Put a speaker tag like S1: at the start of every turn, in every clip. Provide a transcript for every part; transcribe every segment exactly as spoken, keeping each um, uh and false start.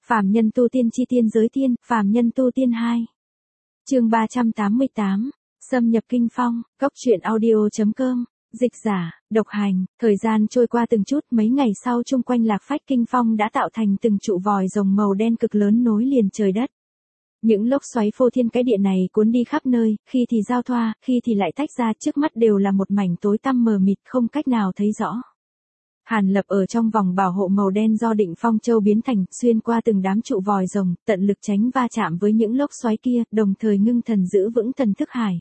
S1: Phàm nhân tu tiên chi tiên giới tiên, phàm nhân tu tiên hai. Chương ba trăm tám mươi tám, xâm nhập kinh phong, góc truyện audio.com, dịch giả, độc hành, thời gian trôi qua từng chút, mấy ngày sau chung quanh Lạc Phách Kinh Phong đã tạo thành từng trụ vòi rồng màu đen cực lớn nối liền trời đất. Những lốc xoáy phô thiên cái địa này cuốn đi khắp nơi, khi thì giao thoa, khi thì lại tách ra, trước mắt đều là một mảnh tối tăm mờ mịt không cách nào thấy rõ. Hàn Lập ở trong vòng bảo hộ màu đen do Định Phong Châu biến thành, xuyên qua từng đám trụ vòi rồng, tận lực tránh va chạm với những lốc xoáy kia, đồng thời ngưng thần giữ vững thần thức hải.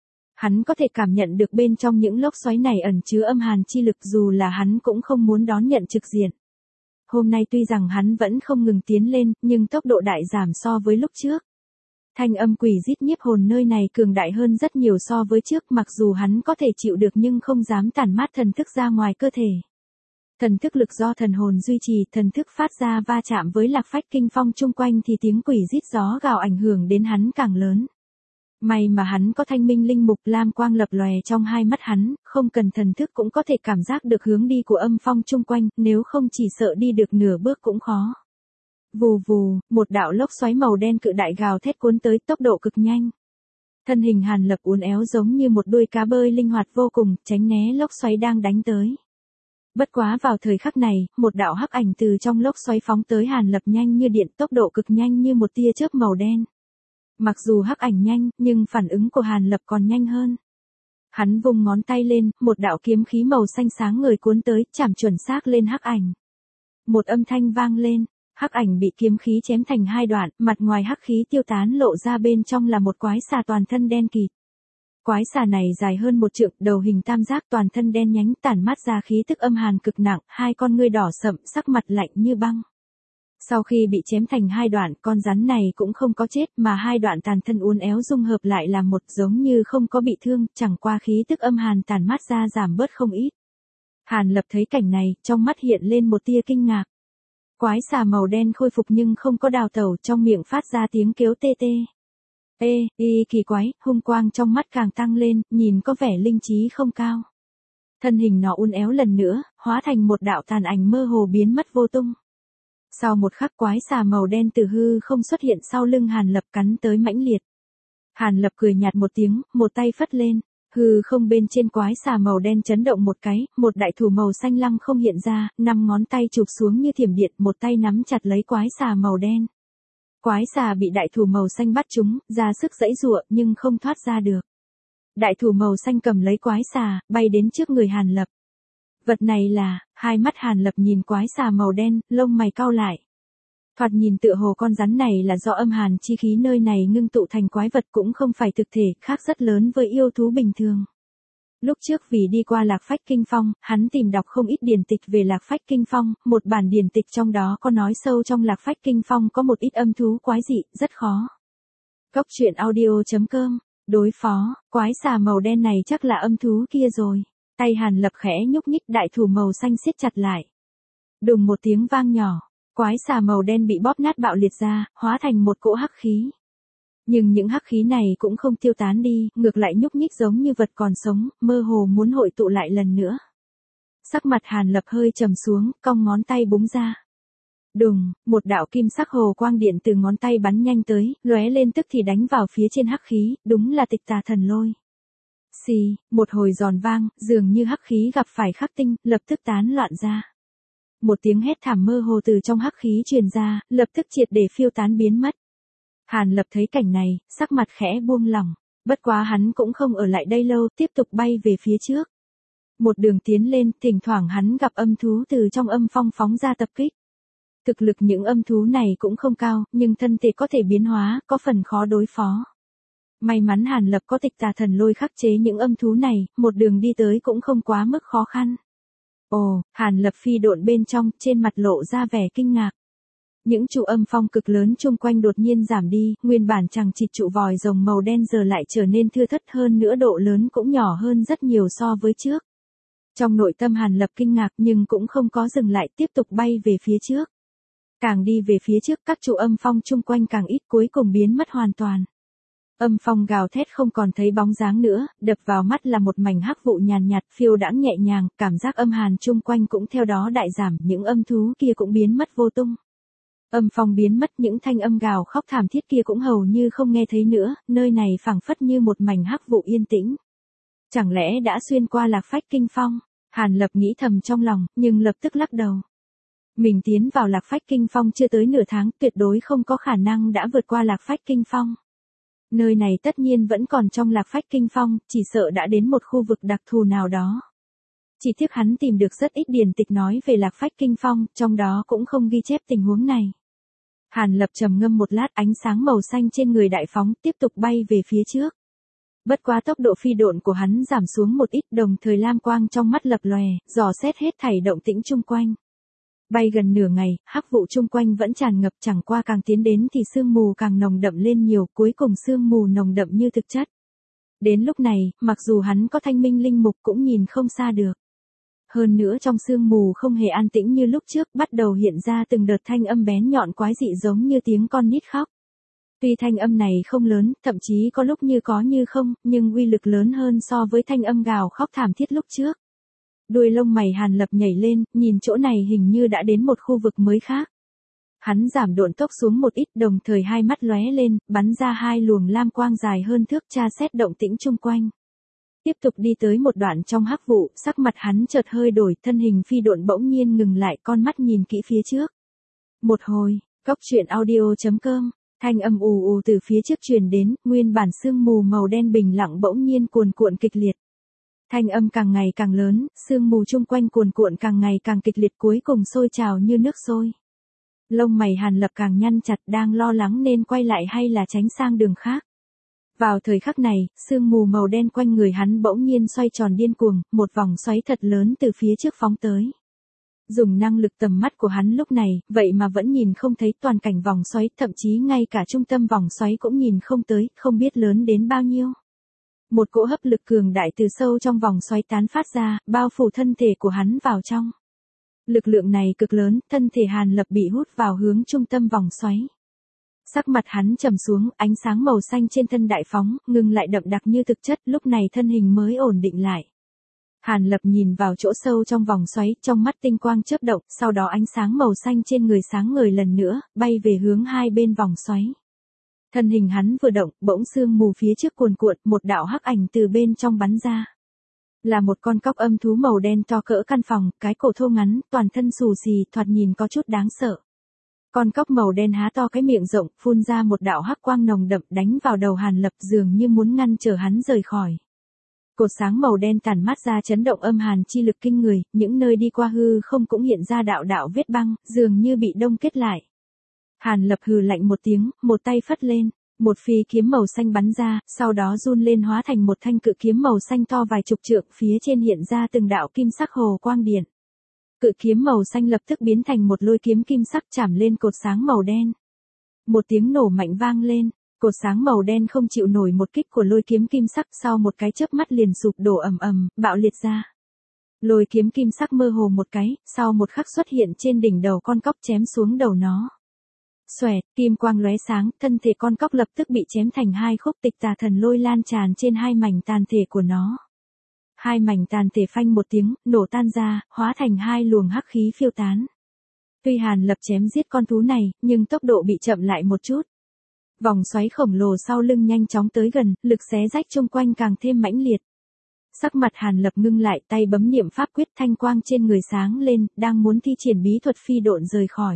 S1: Hắn có thể cảm nhận được bên trong những lốc xoáy này ẩn chứa âm hàn chi lực, dù là hắn cũng không muốn đón nhận trực diện. Hôm nay tuy rằng hắn vẫn không ngừng tiến lên, nhưng tốc độ đại giảm so với lúc trước. Thanh âm quỷ rít nhiếp hồn nơi này cường đại hơn rất nhiều so với trước, mặc dù hắn có thể chịu được nhưng không dám tản mát thần thức ra ngoài cơ thể. Thần thức lực do thần hồn duy trì, thần thức phát ra va chạm với Lạc Phách Kinh Phong chung quanh thì tiếng quỷ rít gió gào ảnh hưởng đến hắn càng lớn. May mà hắn có thanh minh linh mục, lam quang lập lòe trong hai mắt hắn, không cần thần thức cũng có thể cảm giác được hướng đi của âm phong chung quanh, nếu không chỉ sợ đi được nửa bước cũng khó. Vù vù, một đạo lốc xoáy màu đen cự đại gào thét cuốn tới, tốc độ cực nhanh. Thân hình Hàn Lập uốn éo giống như một đuôi cá bơi linh hoạt vô cùng, tránh né lốc xoáy đang đánh tới. Bất quá vào thời khắc này, một đạo hắc ảnh từ trong lốc xoáy phóng tới Hàn Lập nhanh như điện, tốc độ cực nhanh như một tia chớp màu đen. Mặc dù hắc ảnh nhanh, nhưng phản ứng của Hàn Lập còn nhanh hơn. Hắn vùng ngón tay lên, một đạo kiếm khí màu xanh sáng ngời cuốn tới, chạm chuẩn xác lên hắc ảnh. Một âm thanh vang lên, hắc ảnh bị kiếm khí chém thành hai đoạn, mặt ngoài hắc khí tiêu tán, lộ ra bên trong là một quái xà toàn thân đen kịt. Quái xà này dài hơn một trượng, đầu hình tam giác, toàn thân đen nhánh, tản mát ra khí tức âm hàn cực nặng, hai con ngươi đỏ sậm, sắc mặt lạnh như băng. Sau khi bị chém thành hai đoạn, con rắn này cũng không có chết, mà hai đoạn tàn thân uốn éo dung hợp lại làm một, giống như không có bị thương, chẳng qua khí tức âm hàn tản mát ra giảm bớt không ít. Hàn Lập thấy cảnh này, trong mắt hiện lên một tia kinh ngạc. Quái xà màu đen khôi phục nhưng không có đào tẩu, trong miệng phát ra tiếng kêu tê tê. Ê, y kỳ quái, hung quang trong mắt càng tăng lên, nhìn có vẻ linh trí không cao. Thân hình nó uốn éo lần nữa, hóa thành một đạo tàn ảnh mơ hồ biến mất vô tung. Sau một khắc, quái xà màu đen từ hư không xuất hiện sau lưng Hàn Lập, cắn tới mãnh liệt. Hàn Lập cười nhạt một tiếng, một tay phất lên, hư không bên trên quái xà màu đen chấn động một cái, một đại thủ màu xanh lăng không hiện ra, năm ngón tay chụp xuống như thiểm điện, một tay nắm chặt lấy quái xà màu đen. Quái xà bị đại thủ màu xanh bắt trúng, ra sức giãy giụa nhưng không thoát ra được. Đại thủ màu xanh cầm lấy quái xà, bay đến trước người Hàn Lập. Vật này là, hai mắt Hàn Lập nhìn quái xà màu đen, lông mày cau lại. Thoạt nhìn tựa hồ con rắn này là do âm hàn chi khí nơi này ngưng tụ thành quái vật, cũng không phải thực thể, khác rất lớn với yêu thú bình thường. Lúc trước vì đi qua Lạc Phách Kinh Phong, hắn tìm đọc không ít điển tịch về Lạc Phách Kinh Phong, một bản điển tịch trong đó có nói sâu trong Lạc Phách Kinh Phong có một ít âm thú quái dị, rất khó. Góc truyện audio.com, đối phó, quái xà màu đen này chắc là âm thú kia rồi. Tay Hàn Lập khẽ nhúc nhích, đại thủ màu xanh siết chặt lại. Đùng một tiếng vang nhỏ, quái xà màu đen bị bóp nát bạo liệt ra, hóa thành một cỗ hắc khí. Nhưng những hắc khí này cũng không tiêu tán đi, ngược lại nhúc nhích giống như vật còn sống, mơ hồ muốn hội tụ lại lần nữa. Sắc mặt Hàn Lập hơi trầm xuống, cong ngón tay búng ra. Đùng, một đạo kim sắc hồ quang điện từ ngón tay bắn nhanh tới, lóe lên tức thì đánh vào phía trên hắc khí, đúng là Tịch Tà Thần Lôi. Xì, một hồi giòn vang, dường như hắc khí gặp phải khắc tinh, lập tức tán loạn ra. Một tiếng hét thảm mơ hồ từ trong hắc khí truyền ra, lập tức triệt để phiêu tán biến mất. Hàn Lập thấy cảnh này, sắc mặt khẽ buông lỏng, bất quá hắn cũng không ở lại đây lâu, tiếp tục bay về phía trước. Một đường tiến lên, thỉnh thoảng hắn gặp âm thú từ trong âm phong phóng ra tập kích. Thực lực những âm thú này cũng không cao, nhưng thân thể có thể biến hóa, có phần khó đối phó. May mắn Hàn Lập có Tịch Tà Thần Lôi khắc chế những âm thú này, một đường đi tới cũng không quá mức khó khăn. Ồ, Hàn Lập phi độn bên trong, trên mặt lộ ra vẻ kinh ngạc. Những trụ âm phong cực lớn chung quanh đột nhiên giảm đi, nguyên bản chằng chịt trụ vòi rồng màu đen giờ lại trở nên thưa thớt, hơn nữa độ lớn cũng nhỏ hơn rất nhiều so với trước. Trong nội tâm Hàn Lập kinh ngạc nhưng cũng không có dừng lại, tiếp tục bay về phía trước. Càng đi về phía trước, các trụ âm phong chung quanh càng ít, cuối cùng biến mất hoàn toàn. Âm phong gào thét không còn thấy bóng dáng nữa, đập vào mắt là một mảnh hắc vụ nhàn nhạt, phiêu đãng nhẹ nhàng, cảm giác âm hàn chung quanh cũng theo đó đại giảm, những âm thú kia cũng biến mất vô tung. Âm phong biến mất, những thanh âm gào khóc thảm thiết kia cũng hầu như không nghe thấy nữa, nơi này phảng phất như một mảnh hắc vụ yên tĩnh. Chẳng lẽ đã xuyên qua Lạc Phách Kinh Phong? Hàn Lập nghĩ thầm trong lòng, nhưng lập tức lắc đầu. Mình tiến vào Lạc Phách Kinh Phong chưa tới nửa tháng, tuyệt đối không có khả năng đã vượt qua Lạc Phách Kinh Phong. Nơi này tất nhiên vẫn còn trong Lạc Phách Kinh Phong, chỉ sợ đã đến một khu vực đặc thù nào đó. Chỉ tiếc hắn tìm được rất ít điển tịch nói về Lạc Phách Kinh Phong, trong đó cũng không ghi chép tình huống này. Hàn Lập trầm ngâm một lát, ánh sáng màu xanh trên người đại phóng, tiếp tục bay về phía trước. Bất quá tốc độ phi độn của hắn giảm xuống một ít, đồng thời lam quang trong mắt lập lòe, dò xét hết thảy động tĩnh chung quanh. Bay gần nửa ngày, hắc vụ chung quanh vẫn tràn ngập, chẳng qua càng tiến đến thì sương mù càng nồng đậm lên nhiều, cuối cùng sương mù nồng đậm như thực chất. Đến lúc này, mặc dù hắn có thanh minh linh mục cũng nhìn không xa được. Hơn nữa trong sương mù không hề an tĩnh như lúc trước, bắt đầu hiện ra từng đợt thanh âm bén nhọn quái dị giống như tiếng con nít khóc. Tuy thanh âm này không lớn, thậm chí có lúc như có như không, nhưng uy lực lớn hơn so với thanh âm gào khóc thảm thiết lúc trước. Đuôi lông mày Hàn Lập nhảy lên, nhìn chỗ này hình như đã đến một khu vực mới khác. Hắn giảm độn tốc xuống một ít, đồng thời hai mắt lóe lên, bắn ra hai luồng lam quang dài hơn thước tra xét động tĩnh chung quanh. Tiếp tục đi tới một đoạn trong hắc vụ, sắc mặt hắn chợt hơi đổi, thân hình phi độn bỗng nhiên ngừng lại, con mắt nhìn kỹ phía trước. Một hồi, cốc truyện audio chấm com, thanh âm ù ù từ phía trước truyền đến, nguyên bản sương mù màu đen bình lặng bỗng nhiên cuồn cuộn kịch liệt. Thanh âm càng ngày càng lớn, sương mù chung quanh cuồn cuộn càng ngày càng kịch liệt, cuối cùng sôi trào như nước sôi. Lông mày Hàn Lập càng nhăn chặt, đang lo lắng nên quay lại hay là tránh sang đường khác. Vào thời khắc này, sương mù màu đen quanh người hắn bỗng nhiên xoay tròn điên cuồng, một vòng xoáy thật lớn từ phía trước phóng tới. Dùng năng lực tầm mắt của hắn lúc này, vậy mà vẫn nhìn không thấy toàn cảnh vòng xoáy, thậm chí ngay cả trung tâm vòng xoáy cũng nhìn không tới, không biết lớn đến bao nhiêu. Một cỗ hấp lực cường đại từ sâu trong vòng xoáy tán phát ra, bao phủ thân thể của hắn vào trong. Lực lượng này cực lớn, thân thể Hàn Lập bị hút vào hướng trung tâm vòng xoáy. Sắc mặt hắn trầm xuống, ánh sáng màu xanh trên thân đại phóng, ngừng lại đậm đặc như thực chất, lúc này thân hình mới ổn định lại. Hàn Lập nhìn vào chỗ sâu trong vòng xoáy, trong mắt tinh quang chớp động, sau đó ánh sáng màu xanh trên người sáng ngời lần nữa, bay về hướng hai bên vòng xoáy. Thân hình hắn vừa động, bỗng sương mù phía trước cuồn cuộn, một đạo hắc ảnh từ bên trong bắn ra. Là một con cóc âm thú màu đen to cỡ căn phòng, cái cổ thô ngắn, toàn thân xù xì, thoạt nhìn có chút đáng sợ. Con cóc màu đen há to cái miệng rộng, phun ra một đạo hắc quang nồng đậm đánh vào đầu Hàn Lập, dường như muốn ngăn trở hắn rời khỏi. Cột sáng màu đen tản mát ra chấn động âm hàn chi lực kinh người, những nơi đi qua hư không cũng hiện ra đạo đạo vết băng, dường như bị đông kết lại. Hàn Lập hừ lạnh một tiếng, một tay phất lên, một phi kiếm màu xanh bắn ra, sau đó run lên hóa thành một thanh cự kiếm màu xanh to vài chục trượng, phía trên hiện ra từng đạo kim sắc hồ quang điện. Cự kiếm màu xanh lập tức biến thành một lôi kiếm kim sắc chạm lên cột sáng màu đen. Một tiếng nổ mạnh vang lên, cột sáng màu đen không chịu nổi một kích của lôi kiếm kim sắc, sau một cái chớp mắt liền sụp đổ ầm ầm, bạo liệt ra. Lôi kiếm kim sắc mơ hồ một cái, sau một khắc xuất hiện trên đỉnh đầu con cóc chém xuống đầu nó. Xoẹt, kim quang lóe sáng, thân thể con cóc lập tức bị chém thành hai khúc, tịch tà thần lôi lan tràn trên hai mảnh tàn thể của nó. Hai mảnh tàn thể phanh một tiếng, nổ tan ra, hóa thành hai luồng hắc khí phiêu tán. Tuy Hàn Lập chém giết con thú này, nhưng tốc độ bị chậm lại một chút. Vòng xoáy khổng lồ sau lưng nhanh chóng tới gần, lực xé rách chung quanh càng thêm mãnh liệt. Sắc mặt Hàn Lập ngưng lại, tay bấm niệm pháp quyết, thanh quang trên người sáng lên, đang muốn thi triển bí thuật phi độn rời khỏi.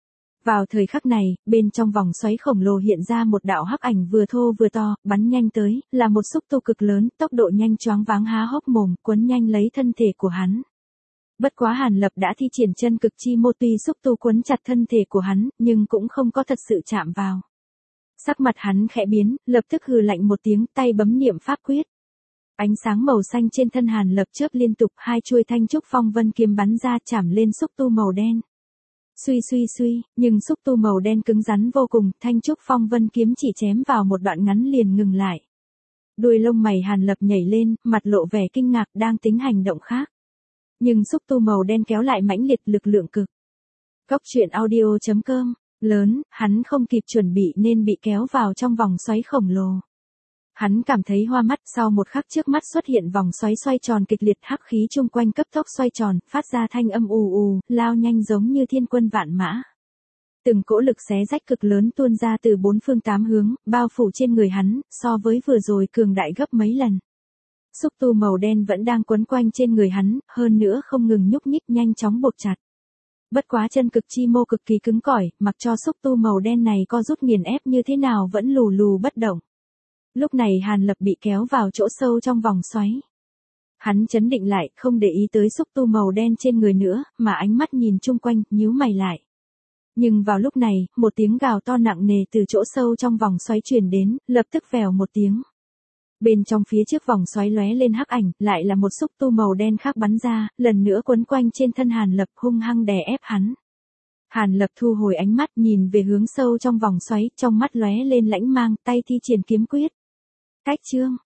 S1: Vào thời khắc này, bên trong vòng xoáy khổng lồ hiện ra một đạo hắc ảnh vừa thô vừa to, bắn nhanh tới, là một xúc tu cực lớn, tốc độ nhanh choáng váng há hốc mồm, quấn nhanh lấy thân thể của hắn. Bất quá Hàn Lập đã thi triển chân cực chi mô, tuy xúc tu quấn chặt thân thể của hắn, nhưng cũng không có thật sự chạm vào. Sắc mặt hắn khẽ biến, lập tức hừ lạnh một tiếng, tay bấm niệm pháp quyết. Ánh sáng màu xanh trên thân Hàn Lập chớp liên tục, hai chuôi thanh trúc phong vân kiếm bắn ra chạm lên xúc tu màu đen. Suy suy suy, nhưng xúc tu màu đen cứng rắn vô cùng, thanh trúc phong vân kiếm chỉ chém vào một đoạn ngắn liền ngừng lại. Đuôi lông mày Hàn Lập nhảy lên, mặt lộ vẻ kinh ngạc, đang tính hành động khác. Nhưng xúc tu màu đen kéo lại mãnh liệt, lực lượng cực. Cốc truyện audio chấm com, lớn, hắn không kịp chuẩn bị nên bị kéo vào trong vòng xoáy khổng lồ. Hắn cảm thấy hoa mắt, sau một khắc trước mắt xuất hiện vòng xoáy xoay tròn kịch liệt, hắc khí chung quanh cấp tốc xoay tròn, phát ra thanh âm ù ù, lao nhanh giống như thiên quân vạn mã. Từng cỗ lực xé rách cực lớn tuôn ra từ bốn phương tám hướng, bao phủ trên người hắn, so với vừa rồi cường đại gấp mấy lần. Xúc tu màu đen vẫn đang quấn quanh trên người hắn, hơn nữa không ngừng nhúc nhích nhanh chóng buộc chặt. Bất quá chân cực chi mô cực kỳ cứng cỏi, mặc cho xúc tu màu đen này co rút nghiền ép như thế nào vẫn lù lù bất động. Lúc này Hàn Lập bị kéo vào chỗ sâu trong vòng xoáy. Hắn chấn định lại, không để ý tới xúc tu màu đen trên người nữa, mà ánh mắt nhìn chung quanh, nhíu mày lại. Nhưng vào lúc này, một tiếng gào to nặng nề từ chỗ sâu trong vòng xoáy truyền đến, lập tức vèo một tiếng. Bên trong phía trước vòng xoáy lóe lên hắc ảnh, lại là một xúc tu màu đen khác bắn ra, lần nữa quấn quanh trên thân Hàn Lập hung hăng đè ép hắn. Hàn Lập thu hồi ánh mắt nhìn về hướng sâu trong vòng xoáy, trong mắt lóe lên lãnh mang, tay thi triển kiếm quyết. Cách chương,